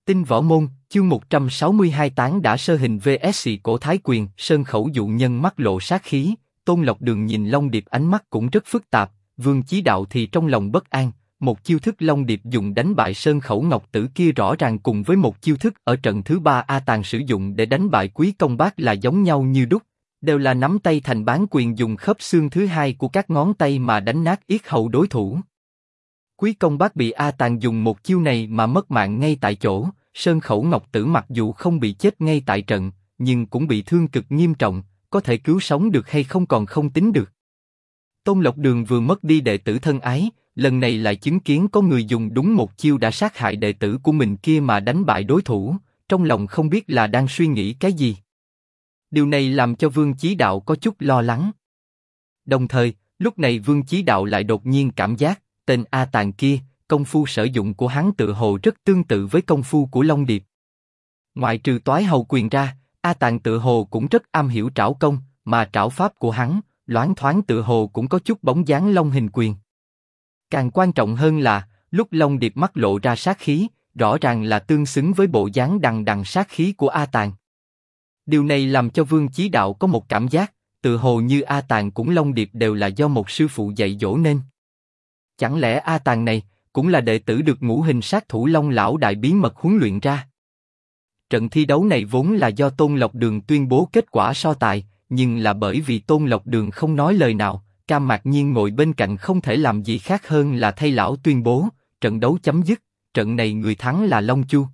Tinh Võ Môn, chương 162 tán đã sơ hình vs cổ Thái Quyền. Sơn Khẩu dụ nhân mắt lộ sát khí, Tôn Lộc Đường nhìn Long Điệp ánh mắt cũng rất phức tạp, Vương Chí Đạo thì trong lòng bất an. Một chiêu thức Long Điệp dùng đánh bại Sơn Khẩu Ngọc Tử kia rõ ràng cùng với một chiêu thức ở trận thứ 3 A Tàn sử dụng để đánh bại Quý Công Bác là giống nhau như đúc, đều là nắm tay thành bán quyền dùng khớp xương thứ hai của các ngón tay mà đánh nát yết hầu đối thủ. Quý Công Bác bị A Tàn dùng một chiêu này mà mất mạng ngay tại chỗ. Sơn Khẩu Ngọc Tử mặc dù không bị chết ngay tại trận, nhưng cũng bị thương cực nghiêm trọng, có thể cứu sống được hay không còn không tính được. Tôn Lộc Đường vừa mất đi đệ tử thân ái, lần này lại chứng kiến có người dùng đúng một chiêu đã sát hại đệ tử của mình kia mà đánh bại đối thủ, trong lòng không biết là đang suy nghĩ cái gì. Điều này làm cho Vương Chí Đạo có chút lo lắng. Đồng thời, lúc này Vương Chí Đạo lại đột nhiên cảm giác, tên A Tàn kia, công phu sử dụng của hắn tự hồ rất tương tự với công phu của Long Điệp. Ngoại trừ toái hầu quyền ra, A Tàn tự hồ cũng rất am hiểu trảo công, mà trảo pháp của hắn, loáng thoáng tự hồ cũng có chút bóng dáng Long hình quyền. Càng quan trọng hơn là, lúc Long Điệp mắt lộ ra sát khí, rõ ràng là tương xứng với bộ dáng đằng đằng sát khí của A Tàn. Điều này làm cho Vương Chí Đạo có một cảm giác, tự hồ như A Tàn cũng Long Điệp đều là do một sư phụ dạy dỗ nên. Chẳng lẽ A Tàn này cũng là đệ tử được Ngũ Hình Sát Thủ Long lão đại bí mật huấn luyện ra? Trận thi đấu này vốn là do Tôn Lộc Đường tuyên bố kết quả so tài, nhưng là bởi vì Tôn Lộc Đường không nói lời nào, Cam Mạc Nhiên ngồi bên cạnh không thể làm gì khác hơn là thay lão tuyên bố, trận đấu chấm dứt, trận này người thắng là Long Chu.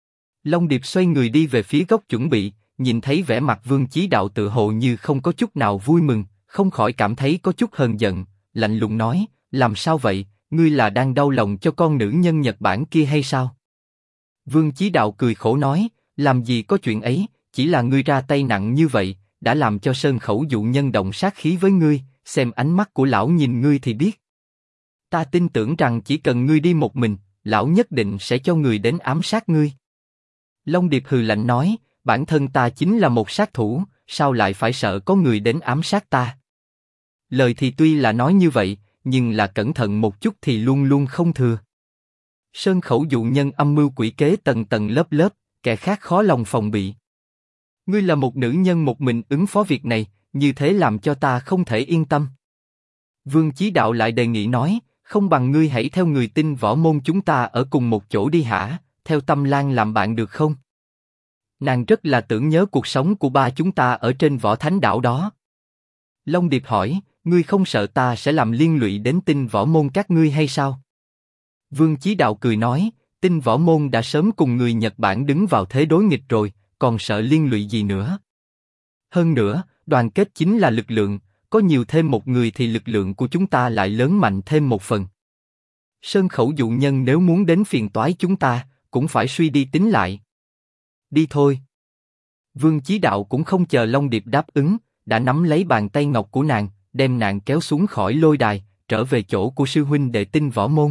Long Điệp xoay người đi về phía góc chuẩn bị, nhìn thấy vẻ mặt Vương Chí Đạo tự hồ như không có chút nào vui mừng, không khỏi cảm thấy có chút hờn giận, lạnh lùng nói, làm sao vậy, ngươi là đang đau lòng cho con nữ nhân Nhật Bản kia hay sao? Vương Chí Đạo cười khổ nói, làm gì có chuyện ấy, chỉ là ngươi ra tay nặng như vậy, đã làm cho Sơn Khẩu dụ nhân động sát khí với ngươi, xem ánh mắt của lão nhìn ngươi thì biết. Ta tin tưởng rằng chỉ cần ngươi đi một mình, lão nhất định sẽ cho người đến ám sát ngươi. Long Điệp hừ lạnh nói, bản thân ta chính là một sát thủ, sao lại phải sợ có người đến ám sát ta? Lời thì tuy là nói như vậy, nhưng là cẩn thận một chút thì luôn luôn không thừa. Sơn Khẩu dụ nhân âm mưu quỷ kế tầng tầng lớp lớp, kẻ khác khó lòng phòng bị. Ngươi là một nữ nhân một mình ứng phó việc này, như thế làm cho ta không thể yên tâm. Vương Chí Đạo lại đề nghị nói, không bằng ngươi hãy theo người Tinh Võ Môn chúng ta ở cùng một chỗ đi hả, theo Tâm Lan làm bạn được không? Nàng rất là tưởng nhớ cuộc sống của ba chúng ta ở trên Võ Thánh Đảo đó. Long Điệp hỏi, ngươi không sợ ta sẽ làm liên lụy đến Tinh Võ Môn các ngươi hay sao? Vương Chí Đạo cười nói, Tinh Võ Môn đã sớm cùng người Nhật Bản đứng vào thế đối nghịch rồi, còn sợ liên lụy gì nữa? Hơn nữa, đoàn kết chính là lực lượng, có nhiều thêm một người thì lực lượng của chúng ta lại lớn mạnh thêm một phần. Sơn Khẩu dụ nhân nếu muốn đến phiền toái chúng ta, cũng phải suy đi tính lại. Đi thôi. Vương Chí Đạo cũng không chờ Long Điệp đáp ứng, đã nắm lấy bàn tay ngọc của nàng, đem nàng kéo xuống khỏi lôi đài, trở về chỗ của sư huynh đệ Tinh Võ Môn.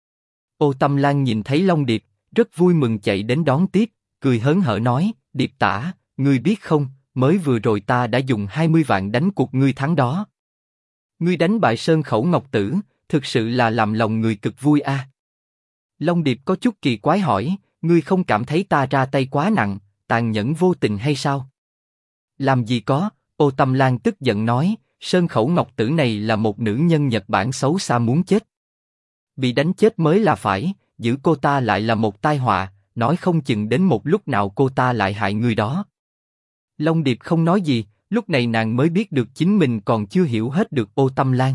Ô Tâm Lan nhìn thấy Long Điệp, rất vui mừng chạy đến đón tiếp, cười hớn hở nói, Điệp tả, ngươi biết không, mới vừa rồi ta đã dùng 20 vạn đánh cuộc ngươi thắng đó. Ngươi đánh bại Sơn Khẩu Ngọc Tử, thực sự là làm lòng người cực vui a. Long Điệp có chút kỳ quái hỏi, ngươi không cảm thấy ta ra tay quá nặng, tàn nhẫn vô tình hay sao? Làm gì có, Ô Tâm Lan tức giận nói, Sơn Khẩu Ngọc Tử này là một nữ nhân Nhật Bản xấu xa muốn chết. Bị đánh chết mới là phải, giữ cô ta lại là một tai họa, nói không chừng đến một lúc nào cô ta lại hại người đó. Long Điệp không nói gì, lúc này nàng mới biết được chính mình còn chưa hiểu hết được Ô Tâm Lan.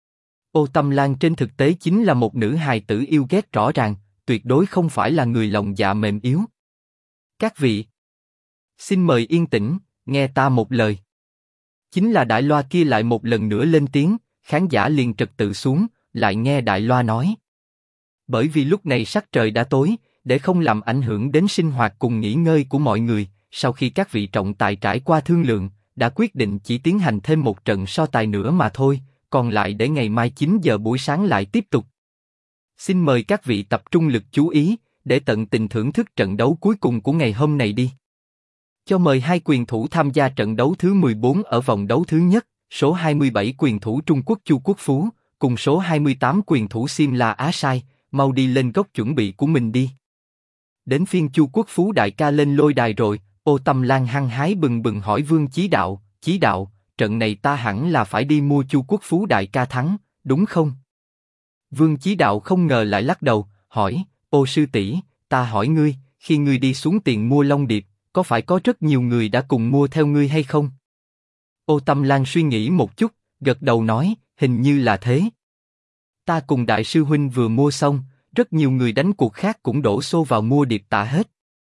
Ô Tâm Lan trên thực tế chính là một nữ hài tử yêu ghét rõ ràng, tuyệt đối không phải là người lòng dạ mềm yếu. Các vị, xin mời yên tĩnh, nghe ta một lời. Chính là đại loa kia lại một lần nữa lên tiếng, khán giả liền trật tự xuống, lại nghe đại loa nói. Bởi vì lúc này sắc trời đã tối, để không làm ảnh hưởng đến sinh hoạt cùng nghỉ ngơi của mọi người, sau khi các vị trọng tài trải qua thương lượng, đã quyết định chỉ tiến hành thêm một trận so tài nữa mà thôi, còn lại để ngày mai 9 giờ buổi sáng lại tiếp tục. Xin mời các vị tập trung lực chú ý, để tận tình thưởng thức trận đấu cuối cùng của ngày hôm nay đi. Cho mời hai quyền thủ tham gia trận đấu thứ 14 ở vòng đấu thứ nhất, số 27 quyền thủ Trung Quốc Chu Quốc Phú, cùng số 28 quyền thủ Simla Á Sai, mau đi lên góc chuẩn bị của mình đi. Đến phiên Chu Quốc Phú đại ca lên lôi đài rồi. Ô Tâm Lan hăng hái bừng bừng hỏi Vương Chí Đạo, trận này ta hẳn là phải đi mua Chu Quốc Phú đại ca thắng, đúng không? Vương Chí Đạo không ngờ lại lắc đầu, hỏi, ô sư tỷ, ta hỏi ngươi, khi ngươi đi xuống tiền mua Long Điệp, có phải có rất nhiều người đã cùng mua theo ngươi hay không? Ô Tâm Lan suy nghĩ một chút, gật đầu nói, hình như là thế. Ta cùng đại sư huynh vừa mua xong, rất nhiều người đánh cuộc khác cũng đổ xô vào mua điệp tạ hết.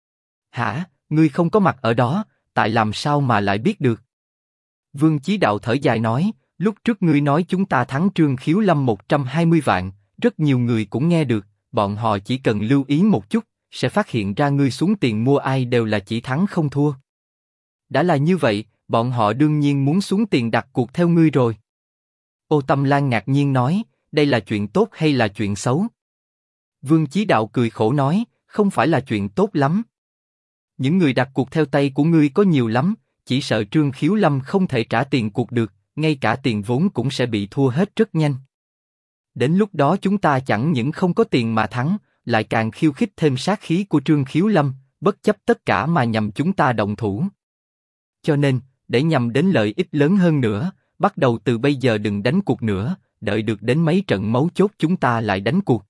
Hả, ngươi không có mặt ở đó, tại làm sao mà lại biết được? Vương Chí Đạo thở dài nói, lúc trước ngươi nói chúng ta thắng Trương Khiếu Lâm 120 vạn, rất nhiều người cũng nghe được, bọn họ chỉ cần lưu ý một chút, sẽ phát hiện ra ngươi xuống tiền mua ai đều là chỉ thắng không thua. Đã là như vậy, bọn họ đương nhiên muốn xuống tiền đặt cuộc theo ngươi rồi. Ô Tâm Lan ngạc nhiên nói, đây là chuyện tốt hay là chuyện xấu? Vương Chí Đạo cười khổ nói, không phải là chuyện tốt lắm. Những người đặt cuộc theo tay của ngươi có nhiều lắm, chỉ sợ Trương Khiếu Lâm không thể trả tiền cuộc được, ngay cả tiền vốn cũng sẽ bị thua hết rất nhanh. Đến lúc đó chúng ta chẳng những không có tiền mà thắng, lại càng khiêu khích thêm sát khí của Trương Khiếu Lâm, bất chấp tất cả mà nhằm chúng ta động thủ. Cho nên, để nhằm đến lợi ích lớn hơn nữa, bắt đầu từ bây giờ đừng đánh cuộc nữa, đợi được đến mấy trận mấu chốt chúng ta lại đánh cuộc.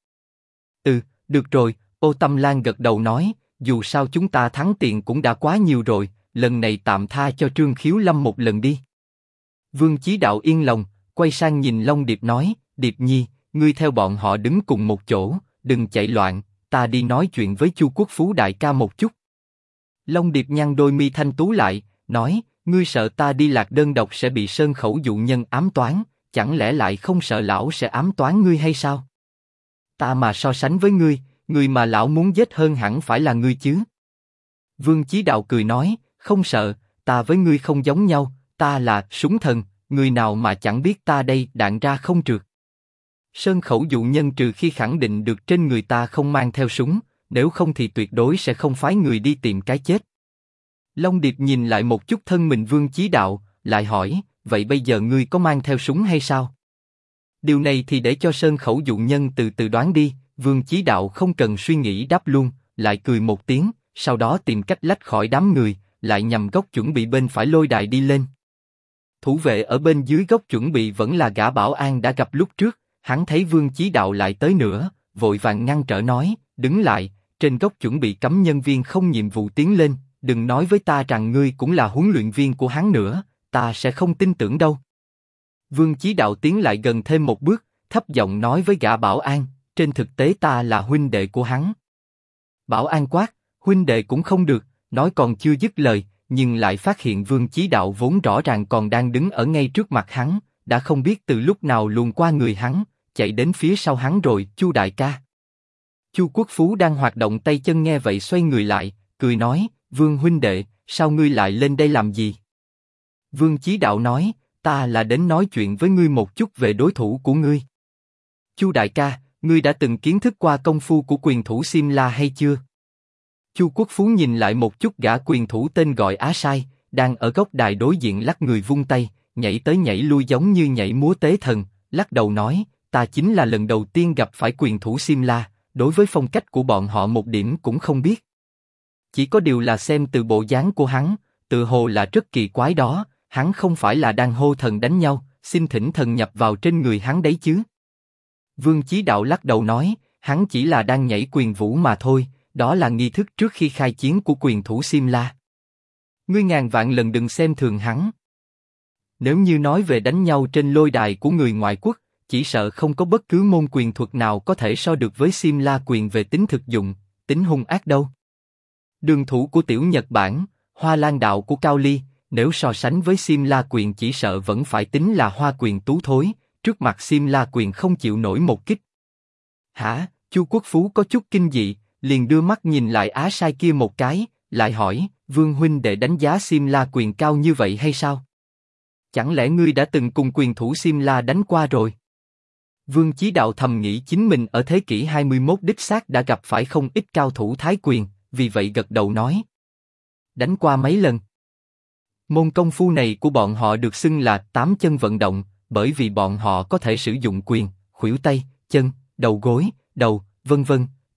Được rồi, Ô Tâm Lan gật đầu nói, dù sao chúng ta thắng tiền cũng đã quá nhiều rồi, lần này tạm tha cho Trương Khiếu Lâm một lần đi. Vương Chí Đạo yên lòng, quay sang nhìn Long Điệp nói, Điệp Nhi, ngươi theo bọn họ đứng cùng một chỗ, đừng chạy loạn, ta đi nói chuyện với Chu Quốc Phú đại ca một chút. Long Điệp nhăn đôi mi thanh tú lại, nói, ngươi sợ ta đi lạc đơn độc sẽ bị Sơn Khẩu dụ nhân ám toán, chẳng lẽ lại không sợ lão sẽ ám toán ngươi hay sao? Ta mà so sánh với ngươi, người mà lão muốn giết hơn hẳn phải là ngươi chứ. Vương Chí Đạo cười nói, không sợ, ta với ngươi không giống nhau, ta là súng thần, người nào mà chẳng biết ta đây đạn ra không trượt. Sơn Khẩu dụ nhân trừ khi khẳng định được trên người ta không mang theo súng, nếu không thì tuyệt đối sẽ không phái người đi tìm cái chết. Long Điệp nhìn lại một chút thân mình Vương Chí Đạo, lại hỏi, vậy bây giờ ngươi có mang theo súng hay sao? Điều này thì để cho Sơn Khẩu dụ nhân từ từ đoán đi. Vương Chí Đạo không cần suy nghĩ đáp luôn, lại cười một tiếng, sau đó tìm cách lách khỏi đám người, lại nhằm góc chuẩn bị bên phải lôi đài đi lên. Thủ vệ ở bên dưới góc chuẩn bị vẫn là gã bảo an đã gặp lúc trước, hắn thấy Vương Chí Đạo lại tới nữa, vội vàng ngăn trở nói, đứng lại, trên góc chuẩn bị cấm nhân viên không nhiệm vụ tiến lên, đừng nói với ta rằng ngươi cũng là huấn luyện viên của hắn nữa, ta sẽ không tin tưởng đâu. Vương Chí Đạo tiến lại gần thêm một bước, thấp giọng nói với gã bảo an, trên thực tế ta là huynh đệ của hắn. Bảo an quát, huynh đệ cũng không được, nói còn chưa dứt lời, nhưng lại phát hiện Vương Chí Đạo vốn rõ ràng còn đang đứng ở ngay trước mặt hắn, đã không biết từ lúc nào luồn qua người hắn, chạy đến phía sau hắn rồi. Chu đại ca. Chu Quốc Phú đang hoạt động tay chân nghe vậy xoay người lại, cười nói, Vương huynh đệ, sao ngươi lại lên đây làm gì? Vương Chí Đạo nói, ta là đến nói chuyện với ngươi một chút về đối thủ của ngươi. Chu đại ca, ngươi đã từng kiến thức qua công phu của quyền thủ Simla hay chưa? Chu Quốc Phú nhìn lại một chút gã quyền thủ tên gọi Á Sai, đang ở góc đài đối diện lắc người vung tay, nhảy tới nhảy lui giống như nhảy múa tế thần, lắc đầu nói, ta chính là lần đầu tiên gặp phải quyền thủ Simla, đối với phong cách của bọn họ một điểm cũng không biết. Chỉ có điều là xem từ bộ dáng của hắn, tự hồ là rất kỳ quái đó, hắn không phải là đang hô thần đánh nhau, xin thỉnh thần nhập vào trên người hắn đấy chứ? Vương Chí Đạo lắc đầu nói, hắn chỉ là đang nhảy quyền vũ mà thôi, đó là nghi thức trước khi khai chiến của quyền thủ Simla. Ngươi ngàn vạn lần đừng xem thường hắn. Nếu như nói về đánh nhau trên lôi đài của người ngoại quốc, chỉ sợ không có bất cứ môn quyền thuật nào có thể so được với Simla quyền về tính thực dụng, tính hung ác đâu. Đường thủ của Tiểu Nhật Bản, Hoa Lan đạo của Cao Ly, nếu so sánh với Simla quyền chỉ sợ vẫn phải tính là Hoa quyền tú thối, trước mặt Simla quyền không chịu nổi một kích. Hả? Chu Quốc Phú có chút kinh dị, liền đưa mắt nhìn lại Á Sai kia một cái, lại hỏi, Vương huynh đệ đánh giá Simla quyền cao như vậy hay sao? Chẳng lẽ ngươi đã từng cùng quyền thủ Simla đánh qua rồi? Vương Chí Đạo thầm nghĩ chính mình ở thế kỷ 21 đích xác đã gặp phải không ít cao thủ Thái quyền, vì vậy gật đầu nói. Đánh qua mấy lần. Môn công phu này của bọn họ được xưng là 8 chân vận động, bởi vì bọn họ có thể sử dụng quyền, khuỷu tay, chân, đầu gối, đầu, vân vân,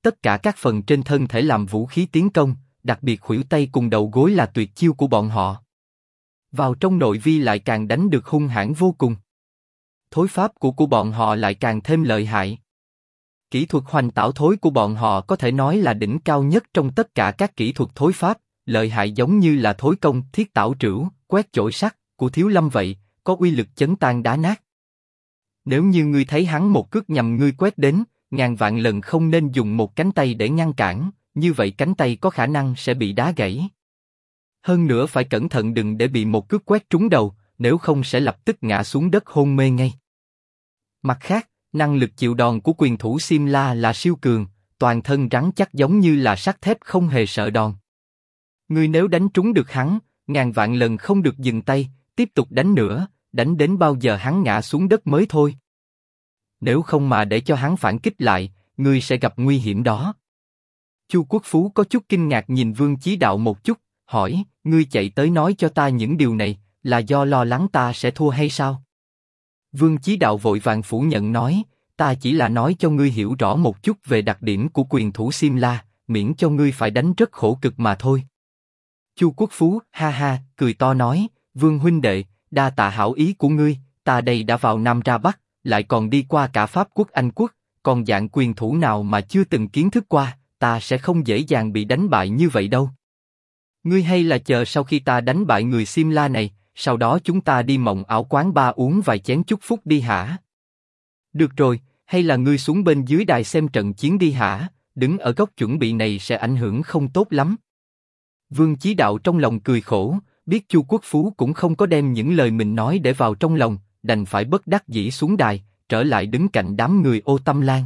tất cả các phần trên thân thể làm vũ khí tiến công, đặc biệt khuỷu tay cùng đầu gối là tuyệt chiêu của bọn họ. Vào trong nội vi lại càng đánh được hung hãn vô cùng. Thối pháp của bọn họ lại càng thêm lợi hại. Kỹ thuật hoành tảo thối của bọn họ có thể nói là đỉnh cao nhất trong tất cả các kỹ thuật thối pháp, lợi hại giống như là thối công thiết tảo trửu, quét chổi sắt của Thiếu Lâm vậy, có uy lực chấn tan đá nát. Nếu như ngươi thấy hắn một cước nhằm ngươi quét đến, ngàn vạn lần không nên dùng một cánh tay để ngăn cản, như vậy cánh tay có khả năng sẽ bị đá gãy. Hơn nữa phải cẩn thận đừng để bị một cước quét trúng đầu, nếu không sẽ lập tức ngã xuống đất hôn mê ngay. Mặt khác, năng lực chịu đòn của quyền thủ Simla là siêu cường, toàn thân rắn chắc giống như là sắt thép không hề sợ đòn. Ngươi nếu đánh trúng được hắn, ngàn vạn lần không được dừng tay, tiếp tục đánh nữa, đánh đến bao giờ hắn ngã xuống đất mới thôi. Nếu không mà để cho hắn phản kích lại, ngươi sẽ gặp nguy hiểm đó. Chu Quốc Phú có chút kinh ngạc nhìn Vương Chí Đạo một chút, hỏi, ngươi chạy tới nói cho ta những điều này, là do lo lắng ta sẽ thua hay sao? Vương Chí Đạo vội vàng phủ nhận nói, ta chỉ là nói cho ngươi hiểu rõ một chút về đặc điểm của quyền thủ Simla, miễn cho ngươi phải đánh rất khổ cực mà thôi. Chu Quốc Phú ha ha cười to nói, Vương huynh đệ, đa tạ hảo ý của ngươi, ta đây đã vào Nam ra Bắc, lại còn đi qua cả Pháp quốc Anh quốc, còn dạng quyền thủ nào mà chưa từng kiến thức qua, ta sẽ không dễ dàng bị đánh bại như vậy đâu. Ngươi hay là chờ sau khi ta đánh bại người Simla này, sau đó chúng ta đi Mộng Ảo quán ba uống vài chén chúc phúc đi hả? Được rồi, hay là ngươi xuống bên dưới đài xem trận chiến đi hả? Đứng ở góc chuẩn bị này sẽ ảnh hưởng không tốt lắm. Vương Chí Đạo trong lòng cười khổ, biết Chu Quốc Phú cũng không có đem những lời mình nói để vào trong lòng, đành phải bất đắc dĩ xuống đài, trở lại đứng cạnh đám người Ô Tâm Lan.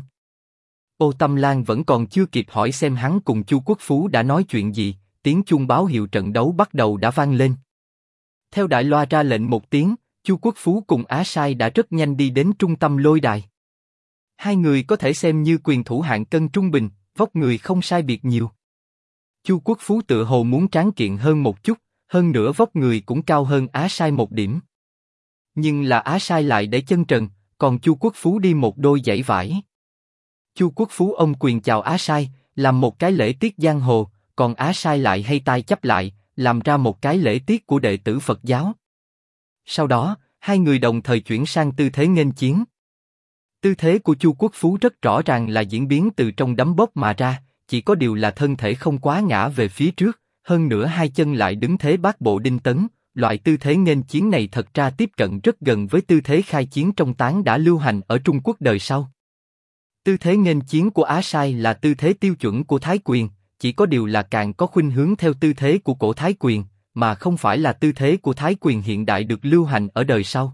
Ô Tâm Lan vẫn còn chưa kịp hỏi xem hắn cùng Chu Quốc Phú đã nói chuyện gì, tiếng chuông báo hiệu trận đấu bắt đầu đã vang lên. Theo đại loa ra lệnh một tiếng, Chu Quốc Phú cùng Á Sai đã rất nhanh đi đến trung tâm lôi đài. Hai người có thể xem như quyền thủ hạng cân trung bình, vóc người không sai biệt nhiều. Chu Quốc Phú tựa hồ muốn tráng kiện hơn một chút, hơn nữa vóc người cũng cao hơn Á Sai một điểm. Nhưng là Á Sai lại để chân trần, còn Chu Quốc Phú đi một đôi giày vải. Chu Quốc Phú ôm quyền chào Á Sai, làm một cái lễ tiết giang hồ, còn Á Sai lại hay tay chắp lại, làm ra một cái lễ tiết của đệ tử Phật giáo. Sau đó, hai người đồng thời chuyển sang tư thế nghênh chiến. Tư thế của Chu Quốc Phú rất rõ ràng là diễn biến từ trong đấm bóp mà ra, chỉ có điều là thân thể không quá ngã về phía trước, hơn nữa hai chân lại đứng thế bát bộ đinh tấn. Loại tư thế nghênh chiến này thật ra tiếp cận rất gần với tư thế khai chiến trong Tán đã lưu hành ở Trung Quốc đời sau. Tư thế nghênh chiến của Á Sai là tư thế tiêu chuẩn của Thái Quyền, chỉ có điều là càng có khuynh hướng theo tư thế của cổ Thái Quyền, mà không phải là tư thế của Thái Quyền hiện đại được lưu hành ở đời sau.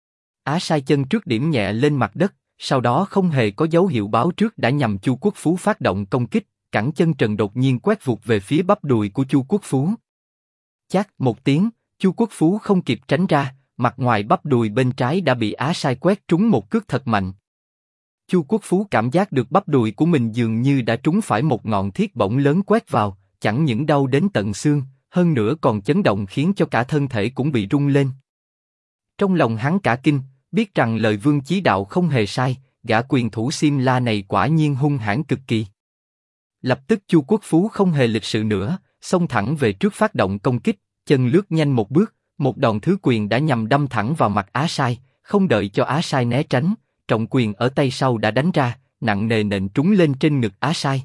Á Sai chân trước điểm nhẹ lên mặt đất, sau đó không hề có dấu hiệu báo trước đã nhằm Chu Quốc Phú phát động công kích, cẳng chân trần đột nhiên quét vụt về phía bắp đùi của Chu Quốc Phú. Chát một tiếng, Chu Quốc Phú không kịp tránh ra, mặt ngoài bắp đùi bên trái đã bị Á Sai quét trúng một cước thật mạnh. Chu Quốc Phú cảm giác được bắp đùi của mình dường như đã trúng phải một ngọn thiết bổng lớn quét vào, chẳng những đau đến tận xương, hơn nữa còn chấn động khiến cho cả thân thể cũng bị rung lên. Trong lòng hắn cả kinh, biết rằng lời Vương Chí Đạo không hề sai, gã quyền thủ Simla này quả nhiên hung hãn cực kỳ. Lập tức Chu Quốc Phú không hề lịch sự nữa, xông thẳng về trước phát động công kích, chân lướt nhanh một bước, một đòn thứ quyền đã nhằm đâm thẳng vào mặt Á Sai, không đợi cho Á Sai né tránh, trọng quyền ở tay sau đã đánh ra, nặng nề nện trúng lên trên ngực Á Sai.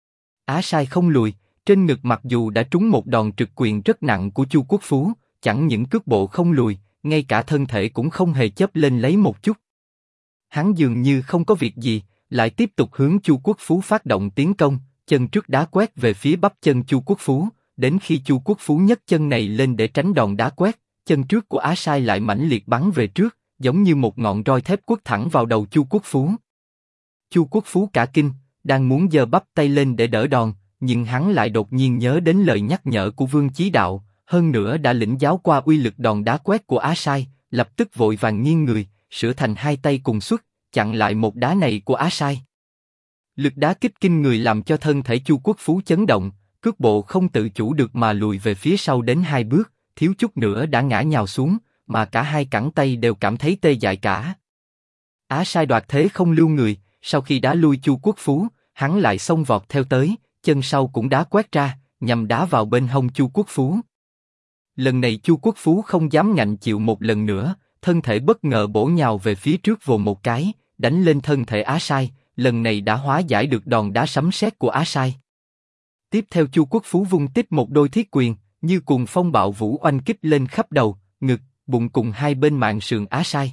Á Sai không lùi, trên ngực mặc dù đã trúng một đòn trực quyền rất nặng của Chu Quốc Phú, chẳng những cước bộ không lùi, ngay cả thân thể cũng không hề chớp lên lấy một chút. Hắn dường như không có việc gì, lại tiếp tục hướng Chu Quốc Phú phát động tiến công, chân trước đá quét về phía bắp chân Chu Quốc Phú, đến khi Chu Quốc Phú nhấc chân này lên để tránh đòn đá quét, chân trước của Á Sai lại mãnh liệt bắn về trước, giống như một ngọn roi thép quất thẳng vào đầu Chu Quốc Phú. Chu Quốc Phú cả kinh, đang muốn giơ bắp tay lên để đỡ đòn, nhưng hắn lại đột nhiên nhớ đến lời nhắc nhở của Vương Chí Đạo, hơn nữa đã lĩnh giáo qua uy lực đòn đá quét của Á Sai, lập tức vội vàng nghiêng người, sửa thành hai tay cùng xuất, chặn lại một đá này của Á Sai. Lực đá kích kinh người làm cho thân thể Chu Quốc Phú chấn động, cước bộ không tự chủ được mà lùi về phía sau đến hai bước, thiếu chút nữa đã ngã nhào xuống, mà cả hai cẳng tay đều cảm thấy tê dại cả. Á Sai đoạt thế không lưu người, sau khi đá lui Chu Quốc Phú, Hắn lại xông vọt theo tới, chân sau cũng đá quét ra, nhằm đá vào bên hông Chu Quốc Phú. Lần này Chu Quốc Phú không dám ngạnh chịu một lần nữa, thân thể bất ngờ bổ nhào về phía trước vồ một cái, đánh lên thân thể Á Sai, lần này đã hóa giải được đòn đá sấm sét của Á Sai. Tiếp theo Chu Quốc Phú vung tích một đôi thiết quyền, như cuồng phong bạo vũ oanh kích lên khắp đầu, ngực, bụng cùng hai bên mạn sườn Á Sai.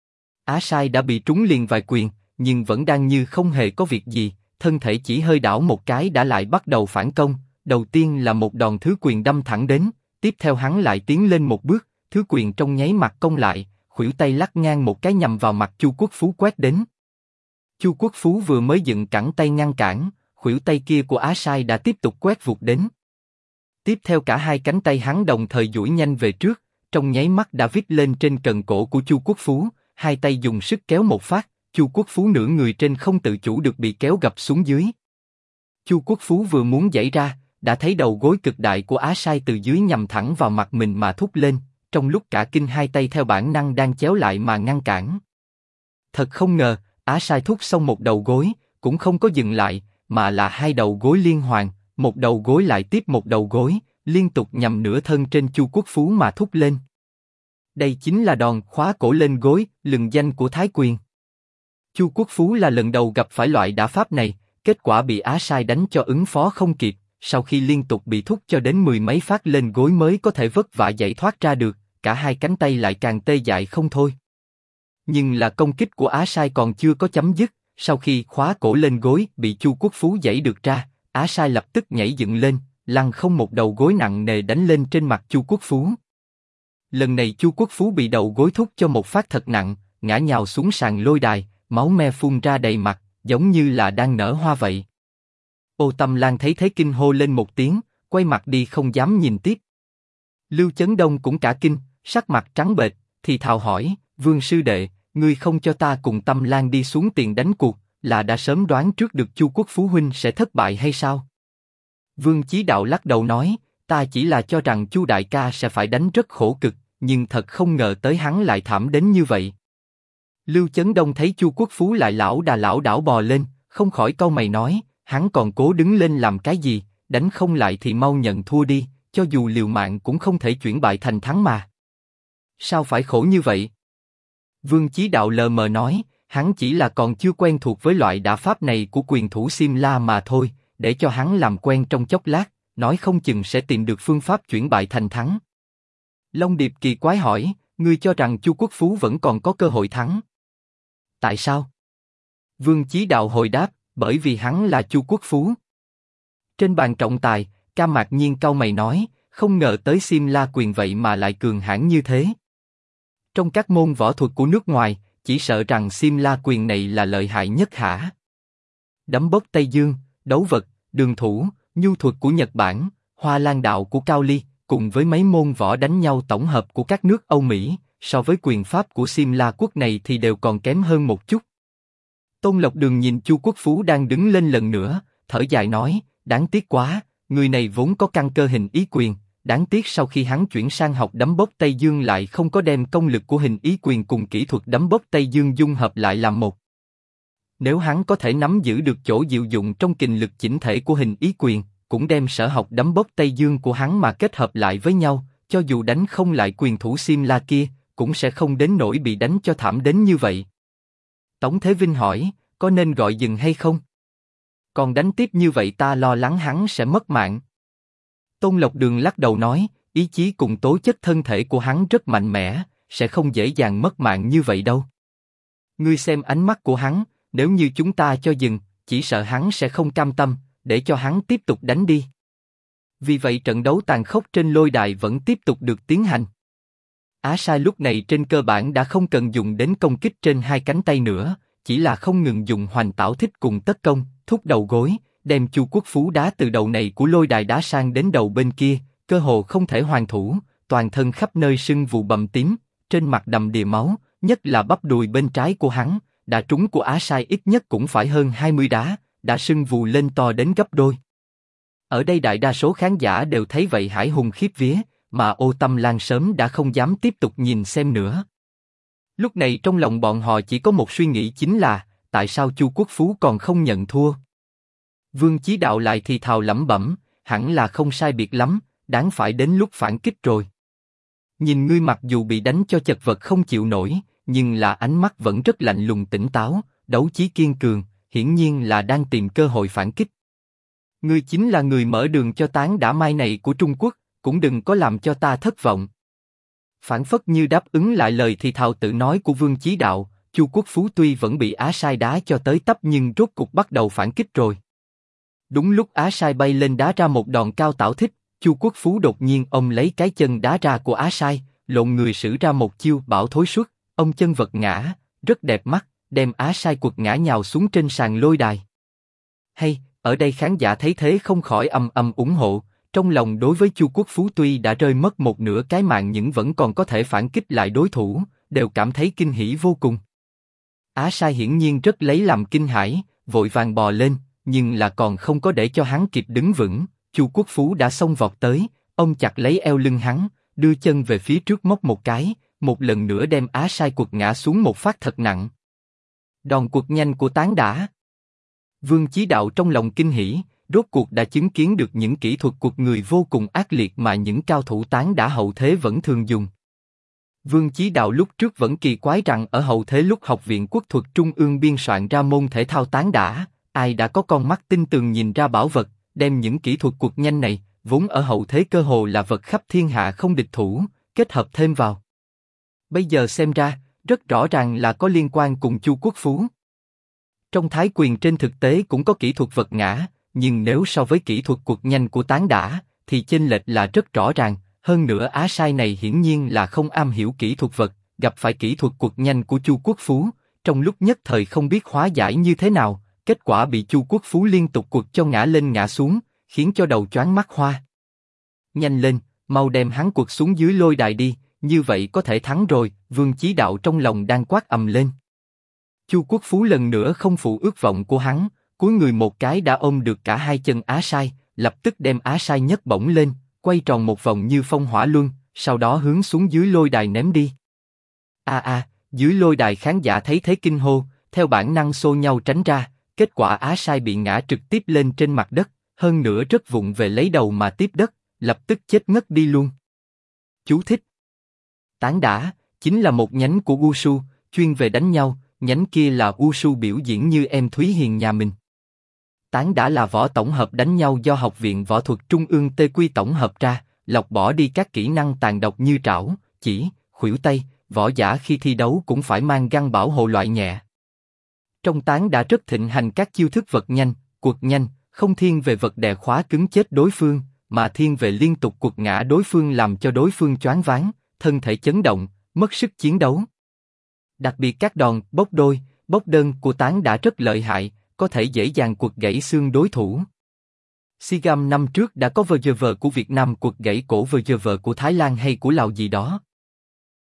Á Sai đã bị trúng liền vài quyền, nhưng vẫn đang như không hề có việc gì, thân thể chỉ hơi đảo một cái đã lại bắt đầu phản công. Đầu tiên là một đòn thứ quyền đâm thẳng đến, tiếp theo hắn lại tiến lên một bước, thứ quyền trong nháy mặt công lại, khuỷu tay lắc ngang một cái nhằm vào mặt Chu Quốc Phú quét đến. Chu Quốc Phú vừa mới dựng cẳng tay ngăn cản, khuỷu tay kia của Á Sai đã tiếp tục quét vụt đến. Tiếp theo cả hai cánh tay hắn đồng thời duỗi nhanh về trước, trong nháy mắt đã vít lên trên cần cổ của Chu Quốc Phú, hai tay dùng sức kéo một phát, Chu Quốc Phú nửa người trên không tự chủ được bị kéo gập xuống dưới. Chu Quốc Phú vừa muốn giãy ra, đã thấy đầu gối cực đại của Á Sai từ dưới nhằm thẳng vào mặt mình mà thúc lên, trong lúc cả kinh hai tay theo bản năng đang chéo lại mà ngăn cản. Thật không ngờ, Á Sai thúc xong một đầu gối, cũng không có dừng lại, mà là hai đầu gối liên hoàn, một đầu gối lại tiếp một đầu gối, liên tục nhằm nửa thân trên Chu Quốc Phú mà thúc lên. Đây chính là đòn khóa cổ lên gối, lừng danh của Thái Quyền. Chu Quốc Phú là lần đầu gặp phải loại đả pháp này, kết quả bị Á Sai đánh cho ứng phó không kịp, sau khi liên tục bị thúc cho đến mười mấy phát lên gối mới có thể vất vả giải thoát ra được, cả hai cánh tay lại càng tê dại không thôi. Nhưng là công kích của Á Sai còn chưa có chấm dứt, sau khi khóa cổ lên gối bị Chu Quốc Phú giãy được ra, Á Sai lập tức nhảy dựng lên, lăn không một đầu gối nặng nề đánh lên trên mặt Chu Quốc Phú. Lần này Chu Quốc Phú bị đầu gối thúc cho một phát thật nặng, ngã nhào xuống sàn lôi đài, máu me phun ra đầy mặt, giống như là đang nở hoa vậy. Ô Tâm Lan thấy thế kinh hô lên một tiếng, quay mặt đi không dám nhìn tiếp. Lưu Chấn Đông cũng cả kinh, sắc mặt trắng bệch, thì thào hỏi, Vương sư đệ, ngươi không cho ta cùng Tâm Lan đi xuống tiền đánh cuộc, là đã sớm đoán trước được Chu Quốc Phú huynh sẽ thất bại hay sao? Vương Chí Đạo lắc đầu nói, ta chỉ là cho rằng Chu đại ca sẽ phải đánh rất khổ cực, nhưng thật không ngờ tới hắn lại thảm đến như vậy. Lưu Chấn Đông thấy Chu Quốc Phú lại lão đảo bò lên, không khỏi cau mày nói, hắn còn cố đứng lên làm cái gì, đánh không lại thì mau nhận thua đi, cho dù liều mạng cũng không thể chuyển bại thành thắng mà. Sao phải khổ như vậy? Vương Chí Đạo lờ mờ nói, hắn chỉ là còn chưa quen thuộc với loại đả pháp này của quyền thủ Simla mà thôi, để cho hắn làm quen trong chốc lát, nói không chừng sẽ tìm được phương pháp chuyển bại thành thắng. Long Điệp kỳ quái hỏi, ngươi cho rằng Chu Quốc Phú vẫn còn có cơ hội thắng? Tại sao? Vương Chí Đạo hồi đáp, bởi vì hắn là Chu Quốc Phú. Trên bàn trọng tài, Cam Mạc Nhiên cau mày nói, không ngờ tới Simla quyền vậy mà lại cường hãn như thế. Trong các môn võ thuật của nước ngoài, chỉ sợ rằng Simla quyền này là lợi hại nhất hả? Đấm bốc Tây Dương, đấu vật, đường thủ, nhu thuật của Nhật Bản, Hoa Lan đạo của Cao Ly, cùng với mấy môn võ đánh nhau tổng hợp của các nước Âu Mỹ, so với quyền pháp của Simla quốc này thì đều còn kém hơn một chút. Tôn Lộc Đường nhìn Chu Quốc Phú đang đứng lên lần nữa, thở dài nói, đáng tiếc quá, người này vốn có căn cơ hình ý quyền, đáng tiếc sau khi hắn chuyển sang học đấm bốc Tây Dương lại không có đem công lực của hình ý quyền cùng kỹ thuật đấm bốc Tây Dương dung hợp lại làm một. Nếu hắn có thể nắm giữ được chỗ diệu dụng trong kình lực chỉnh thể của hình ý quyền, cũng đem sở học đấm bốc Tây Dương của hắn mà kết hợp lại với nhau, cho dù đánh không lại quyền thủ Simla kia, cũng sẽ không đến nỗi bị đánh cho thảm đến như vậy. Tống Thế Vinh hỏi, có nên gọi dừng hay không? Còn đánh tiếp như vậy ta lo lắng hắn sẽ mất mạng. Tôn Lộc Đường lắc đầu nói, ý chí cùng tố chất thân thể của hắn rất mạnh mẽ, sẽ không dễ dàng mất mạng như vậy đâu. Ngươi xem ánh mắt của hắn, nếu như chúng ta cho dừng, chỉ sợ hắn sẽ không cam tâm, để cho hắn tiếp tục đánh đi. Vì vậy trận đấu tàn khốc trên lôi đài vẫn tiếp tục được tiến hành. Á Sai lúc này trên cơ bản đã không cần dùng đến công kích trên hai cánh tay nữa, chỉ là không ngừng dùng hoành tảo thích cùng tất công, thúc đầu gối, đem Chu Quốc Phú đá từ đầu này của lôi đài đá sang đến đầu bên kia, cơ hồ không thể hoàn thủ, toàn thân khắp nơi sưng vù bầm tím, trên mặt đầm đìa máu, nhất là bắp đùi bên trái của hắn, đá trúng của Á Sai ít nhất cũng phải hơn 20 đá, đã sưng vù lên to đến gấp đôi. Ở đây đại đa số khán giả đều thấy vậy hãi hùng khiếp vía, mà Ô Tâm Lan sớm đã không dám tiếp tục nhìn xem nữa. Lúc này trong lòng bọn họ chỉ có một suy nghĩ chính là, tại sao Chu Quốc Phú còn không nhận thua? Vương Chí Đạo lại thì thào lẩm bẩm, hẳn là không sai biệt lắm, đáng phải đến lúc phản kích rồi. Nhìn ngươi mặc dù bị đánh cho chật vật không chịu nổi, nhưng là ánh mắt vẫn rất lạnh lùng tỉnh táo, đấu chí kiên cường, hiển nhiên là đang tìm cơ hội phản kích. Ngươi chính là người mở đường cho Tán Đả Mai này của Trung Quốc, cũng đừng có làm cho ta thất vọng. Phản phất như đáp ứng lại lời thì thào tự nói của Vương Chí Đạo, Chu Quốc Phú tuy vẫn bị Á Sai đá cho tới tấp nhưng rốt cục bắt đầu phản kích rồi. Đúng lúc Á Sai bay lên đá ra một đòn cao tảo thích, Chu Quốc Phú đột nhiên ông lấy cái chân đá ra của Á Sai, lộn người sử ra một chiêu bảo thối xuất, ông chân vật ngã, rất đẹp mắt, đem Á Sai quật ngã nhào xuống trên sàn lôi đài. Hay, ở đây khán giả thấy thế không khỏi ầm ầm ủng hộ, trong lòng đối với Chu Quốc Phú tuy đã rơi mất một nửa cái mạng nhưng vẫn còn có thể phản kích lại đối thủ, đều cảm thấy kinh hỉ vô cùng. Á Sai hiển nhiên rất lấy làm kinh hãi, vội vàng bò lên, nhưng là còn không có để cho hắn kịp đứng vững, Chu Quốc Phú đã xông vọt tới, ông chặt lấy eo lưng hắn, đưa chân về phía trước móc một cái, một lần nữa đem Á Sai quật ngã xuống một phát thật nặng. Đòn quật nhanh của Tán Đả. Vương Chí Đạo trong lòng kinh hỉ, rốt cuộc đã chứng kiến được những kỹ thuật quật người vô cùng ác liệt mà những cao thủ Tán Đả hậu thế vẫn thường dùng. Vương Chí Đạo lúc trước vẫn kỳ quái rằng ở hậu thế lúc Học viện Quốc thuật Trung ương biên soạn ra môn thể thao Tán Đả, ai đã có con mắt tinh tường nhìn ra bảo vật, đem những kỹ thuật quật nhanh này, vốn ở hậu thế cơ hồ là vật khắp thiên hạ không địch thủ, kết hợp thêm vào. Bây giờ xem ra, rất rõ ràng là có liên quan cùng Chu Quốc Phú. Trong Thái Quyền trên thực tế cũng có kỹ thuật vật ngã, nhưng nếu so với kỹ thuật quật nhanh của Tán Đả, thì chênh lệch là rất rõ ràng. Hơn nữa Á Sai này hiển nhiên là không am hiểu kỹ thuật vật, gặp phải kỹ thuật quật nhanh của Chu Quốc Phú, trong lúc nhất thời không biết hóa giải như thế nào, kết quả bị Chu Quốc Phú liên tục quật cho ngã lên ngã xuống, khiến cho đầu choáng mắt hoa. Nhanh lên, mau đem hắn quật xuống dưới lôi đài đi, như vậy có thể thắng rồi. Vương Chí Đạo trong lòng đang quát ầm lên. Chu Quốc Phú lần nữa không phụ ước vọng của hắn, cúi người một cái đã ôm được cả hai chân Á Sai, lập tức đem Á Sai nhấc bổng lên, quay tròn một vòng như phong hỏa luân, sau đó hướng xuống dưới lôi đài ném đi. Dưới lôi đài khán giả thấy thế kinh hô, theo bản năng xô nhau tránh ra, kết quả Á Sai bị ngã trực tiếp lên trên mặt đất, hơn nữa rất vụng về lấy đầu mà tiếp đất, lập tức chết ngất đi luôn. Chú thích: Tán Đả chính là một nhánh của Wushu, chuyên về đánh nhau, nhánh kia là Wushu biểu diễn như em Thúy Hiền nhà mình. Tán Đả là võ tổng hợp đánh nhau do Học viện Võ thuật Trung ương TQ tổng hợp ra, lọc bỏ đi các kỹ năng tàn độc như trảo, chỉ, khuỷu tay, võ giả khi thi đấu cũng phải mang găng bảo hộ loại nhẹ. Trong Tán Đả rất thịnh hành các chiêu thức vật nhanh, quật nhanh, không thiên về vật đè khóa cứng chết đối phương, mà thiên về liên tục quật ngã đối phương làm cho đối phương choáng váng, thân thể chấn động, mất sức chiến đấu. Đặc biệt các đòn bốc đôi, bốc đơn của Tán Đả rất lợi hại, có thể dễ dàng quật gãy xương đối thủ. SEA Games năm trước đã có VGV của Việt Nam quật gãy cổ VGV của Thái Lan hay của Lào gì đó.